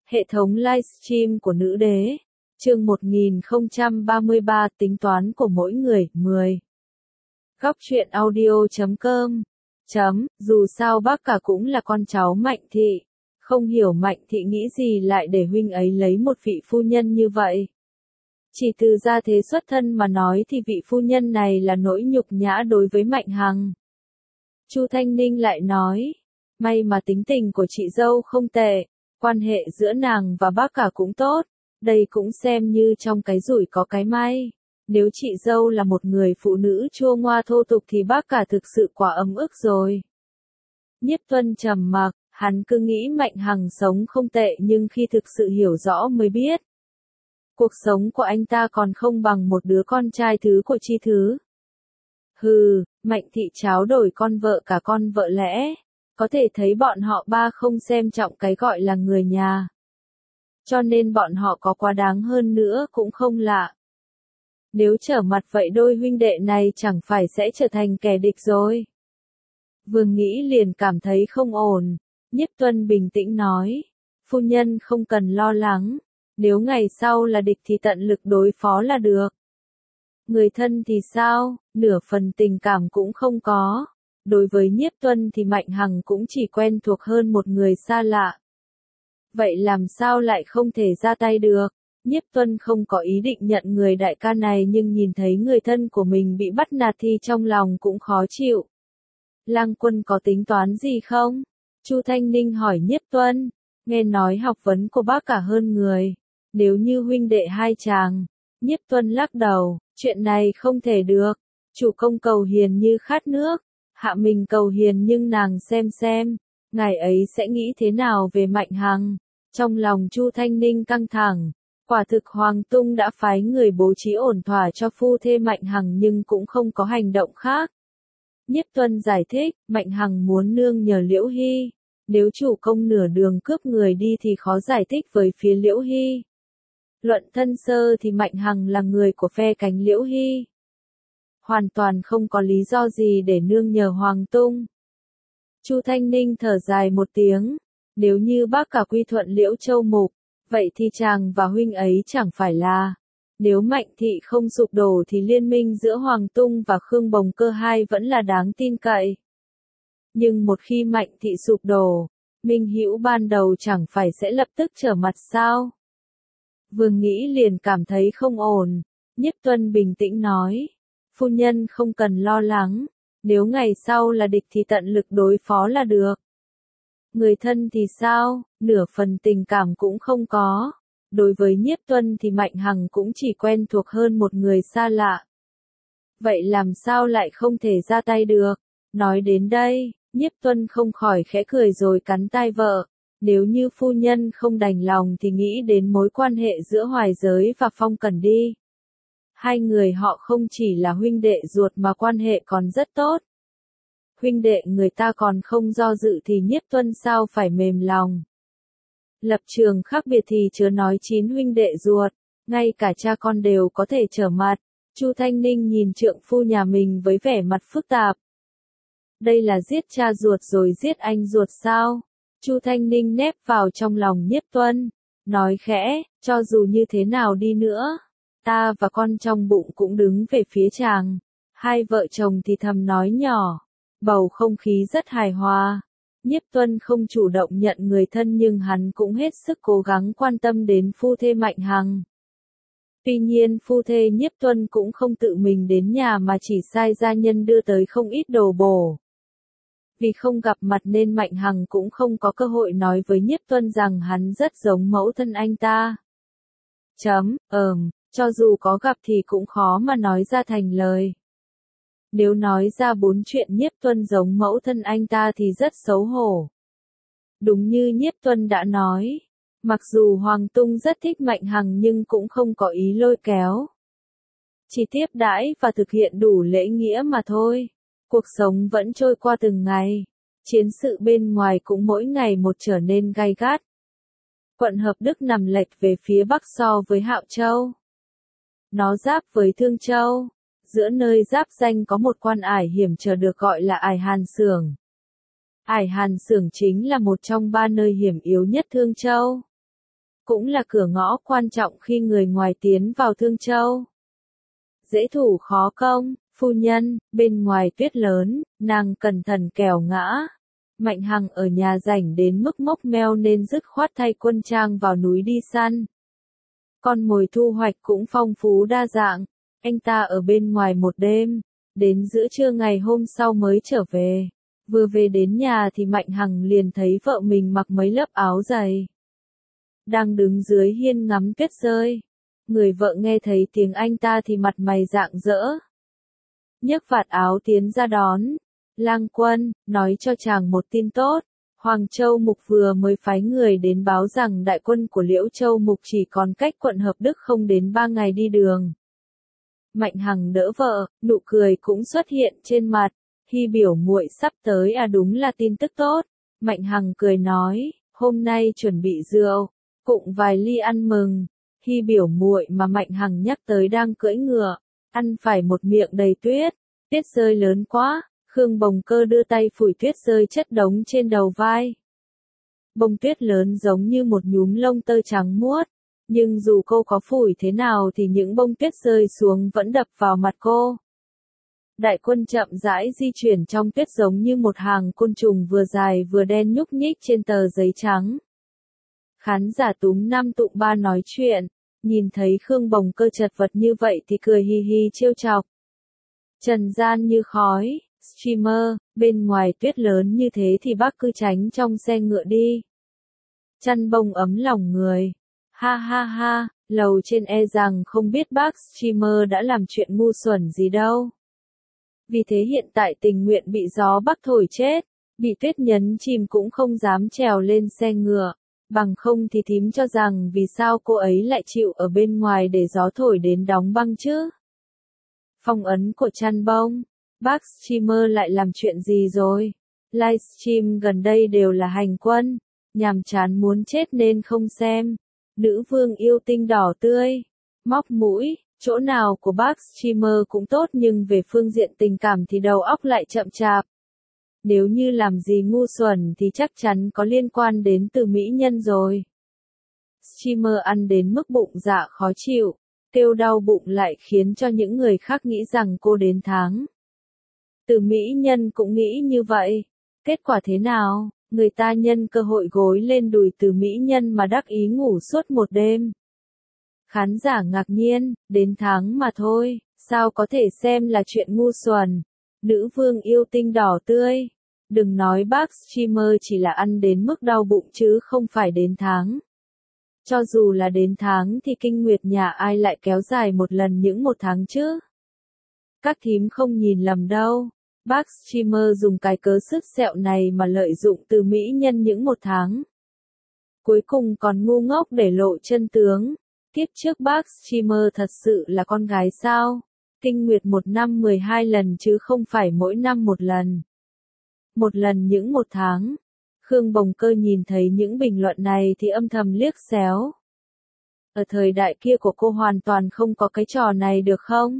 Hệ thống livestream của nữ đế. Chương 1033 tính toán của mỗi người, 10. Góc truyện audio.com. Dù sao bác cả cũng là con cháu Mạnh Thị. Không hiểu Mạnh Thị nghĩ gì lại để huynh ấy lấy một vị phu nhân như vậy. Chỉ từ gia thế xuất thân mà nói thì vị phu nhân này là nỗi nhục nhã đối với Mạnh Hằng. Chu Thanh Ninh lại nói, may mà tính tình của chị dâu không tệ, quan hệ giữa nàng và bác cả cũng tốt, đây cũng xem như trong cái rủi có cái may. Nếu chị dâu là một người phụ nữ chua ngoa thô tục thì bác cả thực sự quá ấm ức rồi. Nhiếp Tuân trầm mặc, hắn cứ nghĩ Mạnh Hằng sống không tệ nhưng khi thực sự hiểu rõ mới biết. Cuộc sống của anh ta còn không bằng một đứa con trai thứ của Chi Thứ. Hừ, Mạnh Thị cháo đổi con vợ cả con vợ lẽ. Có thể thấy bọn họ ba không xem trọng cái gọi là người nhà. Cho nên bọn họ có quá đáng hơn nữa cũng không lạ. Nếu trở mặt vậy đôi huynh đệ này chẳng phải sẽ trở thành kẻ địch rồi. Vừa nghĩ liền cảm thấy không ổn. Nhiếp Tuân bình tĩnh nói. Phu nhân không cần lo lắng. Nếu ngày sau là địch thì tận lực đối phó là được. Người thân thì sao, nửa phần tình cảm cũng không có. Đối với Nhiếp Tuân thì Mạnh Hằng cũng chỉ quen thuộc hơn một người xa lạ. Vậy làm sao lại không thể ra tay được? Nhiếp Tuân không có ý định nhận người đại ca này nhưng nhìn thấy người thân của mình bị bắt nạt thì trong lòng cũng khó chịu. Lang Quân có tính toán gì không? Chu Thanh Ninh hỏi Nhiếp Tuân. Nghe nói học vấn của bác cả hơn người. Nếu như huynh đệ hai chàng. Nhiếp Tuân lắc đầu. Chuyện này không thể được. Chủ công cầu hiền như khát nước. Hạ mình cầu hiền nhưng nàng xem. Ngài ấy sẽ nghĩ thế nào về Mạnh Hằng? Trong lòng Chu Thanh Ninh căng thẳng. Quả thực Hoàng Tung đã phái người bố trí ổn thỏa cho phu thê Mạnh Hằng nhưng cũng không có hành động khác. Nhiếp Tuân giải thích, Mạnh Hằng muốn nương nhờ Liễu Hy. Nếu chủ công nửa đường cướp người đi thì khó giải thích với phía Liễu Hy. Luận thân sơ thì Mạnh Hằng là người của phe cánh Liễu Hy. Hoàn toàn không có lý do gì để nương nhờ Hoàng Tung. Chu Thanh Ninh thở dài một tiếng. Nếu như bác cả quy thuận Liễu Châu Mục, vậy thì chàng và huynh ấy chẳng phải là. Nếu Mạnh Thị không sụp đổ thì liên minh giữa Hoàng Tung và Khương Bồng Cơ hai vẫn là đáng tin cậy. Nhưng một khi Mạnh Thị sụp đổ, Minh Hữu ban đầu chẳng phải sẽ lập tức trở mặt sao? Vừa nghĩ liền cảm thấy không ổn. Nhiếp Tuân bình tĩnh nói. Phu nhân không cần lo lắng. Nếu ngày sau là địch thì tận lực đối phó là được. Người thân thì sao? Nửa phần tình cảm cũng không có. Đối với Nhiếp Tuân thì Mạnh Hằng cũng chỉ quen thuộc hơn một người xa lạ. Vậy làm sao lại không thể ra tay được? Nói đến đây, Nhiếp Tuân không khỏi khẽ cười rồi cắn tai vợ. Nếu như phu nhân không đành lòng thì nghĩ đến mối quan hệ giữa Hoài Giới và Phong Cẩn đi. Hai người họ không chỉ là huynh đệ ruột mà quan hệ còn rất tốt. Huynh đệ người ta còn không do dự thì Nhiếp Tuân sao phải mềm lòng. Lập trường khác biệt thì chớ nói 9 huynh đệ ruột, ngay cả cha con đều có thể trở mặt. Chu Thanh Ninh nhìn trượng phu nhà mình với vẻ mặt phức tạp. Đây là giết cha ruột rồi giết anh ruột sao? Chu Thanh Ninh nép vào trong lòng Nhiếp Tuân, nói khẽ, cho dù như thế nào đi nữa, ta và con trong bụng cũng đứng về phía chàng. Hai vợ chồng thì thầm nói nhỏ, bầu không khí rất hài hòa. Nhiếp Tuân không chủ động nhận người thân nhưng hắn cũng hết sức cố gắng quan tâm đến phu thê Mạnh Hằng. Tuy nhiên phu thê Nhiếp Tuân cũng không tự mình đến nhà mà chỉ sai gia nhân đưa tới không ít đồ bổ. Vì không gặp mặt nên Mạnh Hằng cũng không có cơ hội nói với Nhiếp Tuân rằng hắn rất giống mẫu thân anh ta. Cho dù có gặp thì cũng khó mà nói ra thành lời. Nếu nói ra 4 chuyện Nhiếp Tuân giống mẫu thân anh ta thì rất xấu hổ. Đúng như Nhiếp Tuân đã nói, mặc dù Hoàng Tung rất thích Mạnh Hằng nhưng cũng không có ý lôi kéo. Chỉ tiếp đãi và thực hiện đủ lễ nghĩa mà thôi. Cuộc sống vẫn trôi qua từng ngày. Chiến sự bên ngoài cũng mỗi ngày một trở nên gay gắt. Quận Hợp Đức nằm lệch về phía bắc so với Hạo Châu. Nó giáp với Thương Châu. Giữa nơi giáp danh có một quan ải hiểm trở được gọi là ải Hàn Xưởng. Ải Hàn Xưởng chính là một trong 3 nơi hiểm yếu nhất Thương Châu. cũng là cửa ngõ quan trọng khi người ngoài tiến vào Thương Châu. Dễ thủ khó công, phu nhân, bên ngoài tuyết lớn, nàng cẩn thận kẻo ngã. Mạnh Hằng ở nhà rảnh đến mức mốc meo nên dứt khoát thay quân trang vào núi đi săn. Con mồi thu hoạch cũng phong phú đa dạng, anh ta ở bên ngoài một đêm, đến giữa trưa ngày hôm sau mới trở về. Vừa về đến nhà thì Mạnh Hằng liền thấy vợ mình mặc mấy lớp áo dày. Đang đứng dưới hiên ngắm tuyết rơi. Người vợ nghe thấy tiếng anh ta thì mặt mày rạng rỡ. Nhấc vạt áo tiến ra đón. Lang quân, nói cho chàng một tin tốt. Hoàng Châu Mục vừa mới phái người đến báo rằng đại quân của Liễu Châu Mục chỉ còn cách quận Hợp Đức không đến 3 ngày đi đường. Mạnh Hằng đỡ vợ, nụ cười cũng xuất hiện trên mặt. Hy biểu muội sắp tới à, đúng là tin tức tốt. Mạnh Hằng cười nói, hôm nay chuẩn bị rượu, cụng vài ly ăn mừng. Hy biểu muội mà Mạnh Hằng nhắc tới đang cưỡi ngựa, ăn phải một miệng đầy tuyết, tuyết rơi lớn quá. Khương Bồng Cơ đưa tay phủi tuyết rơi chất đống trên đầu vai. Bông tuyết lớn giống như một nhúm lông tơ trắng muốt, nhưng dù cô có phủi thế nào thì những bông tuyết rơi xuống vẫn đập vào mặt cô. Đại quân chậm rãi di chuyển trong tuyết giống như một hàng côn trùng vừa dài vừa đen nhúc nhích trên tờ giấy trắng. Khán giả túm năm tụm ba nói chuyện, nhìn thấy Khương Bồng Cơ chật vật như vậy thì cười hi hi trêu chọc. Trần gian như khói. Streamer, bên ngoài tuyết lớn như thế thì bác cứ tránh trong xe ngựa đi. Chăn bông ấm lòng người. Ha ha ha, lầu trên e rằng không biết bác streamer đã làm chuyện ngu xuẩn gì đâu. Vì thế hiện tại tình nguyện bị gió bắc thổi chết, bị tuyết nhấn chìm cũng không dám trèo lên xe ngựa. Bằng không thì thím cho rằng vì sao cô ấy lại chịu ở bên ngoài để gió thổi đến đóng băng chứ. Phong ấn của chăn bông. Bác streamer lại làm chuyện gì rồi? Livestream gần đây đều là hành quân, nhàm chán muốn chết nên không xem. Nữ vương yêu tinh đỏ tươi, móc mũi, chỗ nào của bác streamer cũng tốt nhưng về phương diện tình cảm thì đầu óc lại chậm chạp. Nếu như làm gì ngu xuẩn thì chắc chắn có liên quan đến từ mỹ nhân rồi. Streamer ăn đến mức bụng dạ khó chịu, kêu đau bụng lại khiến cho những người khác nghĩ rằng cô đến tháng. Từ mỹ nhân cũng nghĩ như vậy. Kết quả thế nào? Người ta nhân cơ hội gối lên đùi từ mỹ nhân mà đắc ý ngủ suốt một đêm. Khán giả ngạc nhiên, đến tháng mà thôi, sao có thể xem là chuyện ngu xuẩn. Nữ vương yêu tinh đỏ tươi. Đừng nói bác streamer chỉ là ăn đến mức đau bụng chứ không phải đến tháng. Cho dù là đến tháng thì kinh nguyệt nhà ai lại kéo dài một lần những một tháng chứ. Các thím không nhìn lầm đâu. Bác streamer dùng cái cớ sứt sẹo này mà lợi dụng từ mỹ nhân những một tháng. Cuối cùng còn ngu ngốc để lộ chân tướng. Kiếp trước bác streamer thật sự là con gái sao? Kinh nguyệt một năm 12 lần chứ không phải mỗi năm một lần. Một lần những một tháng. Khương Bồng Cơ nhìn thấy những bình luận này thì âm thầm liếc xéo. Ở thời đại kia của cô hoàn toàn không có cái trò này được không?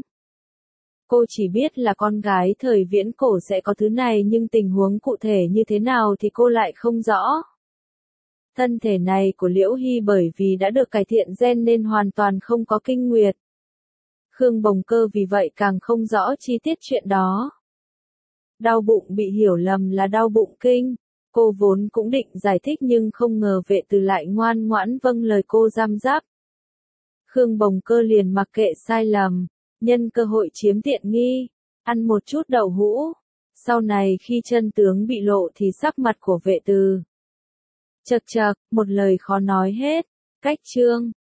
Cô chỉ biết là con gái thời viễn cổ sẽ có thứ này nhưng tình huống cụ thể như thế nào thì cô lại không rõ. Thân thể này của Liễu Hy bởi vì đã được cải thiện gen nên hoàn toàn không có kinh nguyệt. Khương Bồng Cơ vì vậy càng không rõ chi tiết chuyện đó. Đau bụng bị hiểu lầm là đau bụng kinh. Cô vốn cũng định giải thích nhưng không ngờ vệ từ lại ngoan ngoãn vâng lời cô giam giáp. Khương Bồng Cơ liền mặc kệ sai lầm. Nhân cơ hội chiếm tiện nghi, ăn một chút đậu hũ. Sau này khi chân tướng bị lộ thì sắc mặt của vệ từ chật chật, một lời khó nói hết. Cách chương